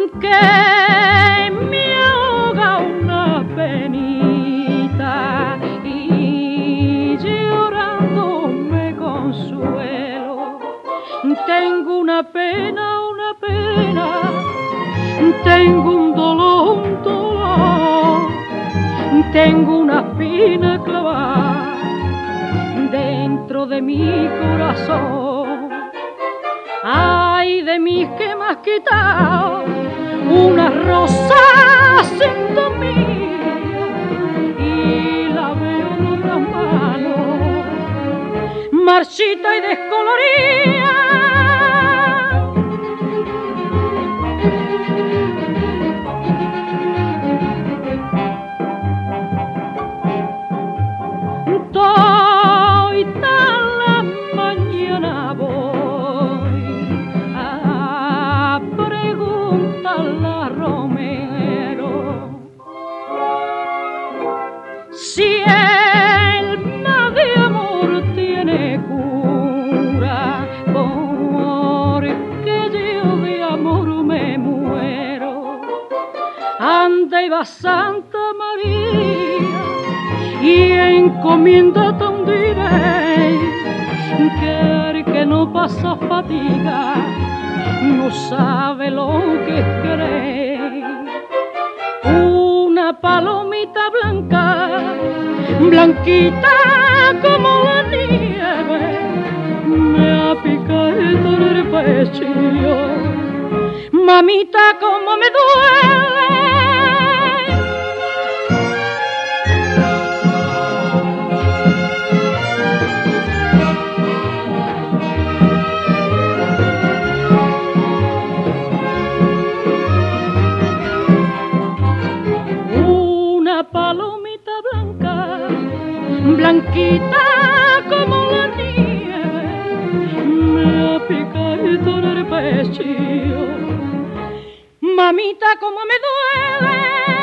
que me ahoga una penita y llorando me consuelo. Tengo una pena, tengo un dolor, tengo una espina clavada dentro de mi corazón. Ay de mí que me has quitado una rosa siendo mía y la veo en otras manos, marchita y descolorida. Toda la mañana voy a preguntarle a Romero si el mal de amor tiene cura, porque yo de amor me muero. Anda y va Santa María y encomiéndate un diré que el que no pasa fatiga no sabe lo que es querer. Una palomita blanca, blanquita como la nieve, me ha picado en el pecho, mamita como me duele. Palomita blanca, blanquita como la nieve, me ha picado en el pecho, mamita como me duele.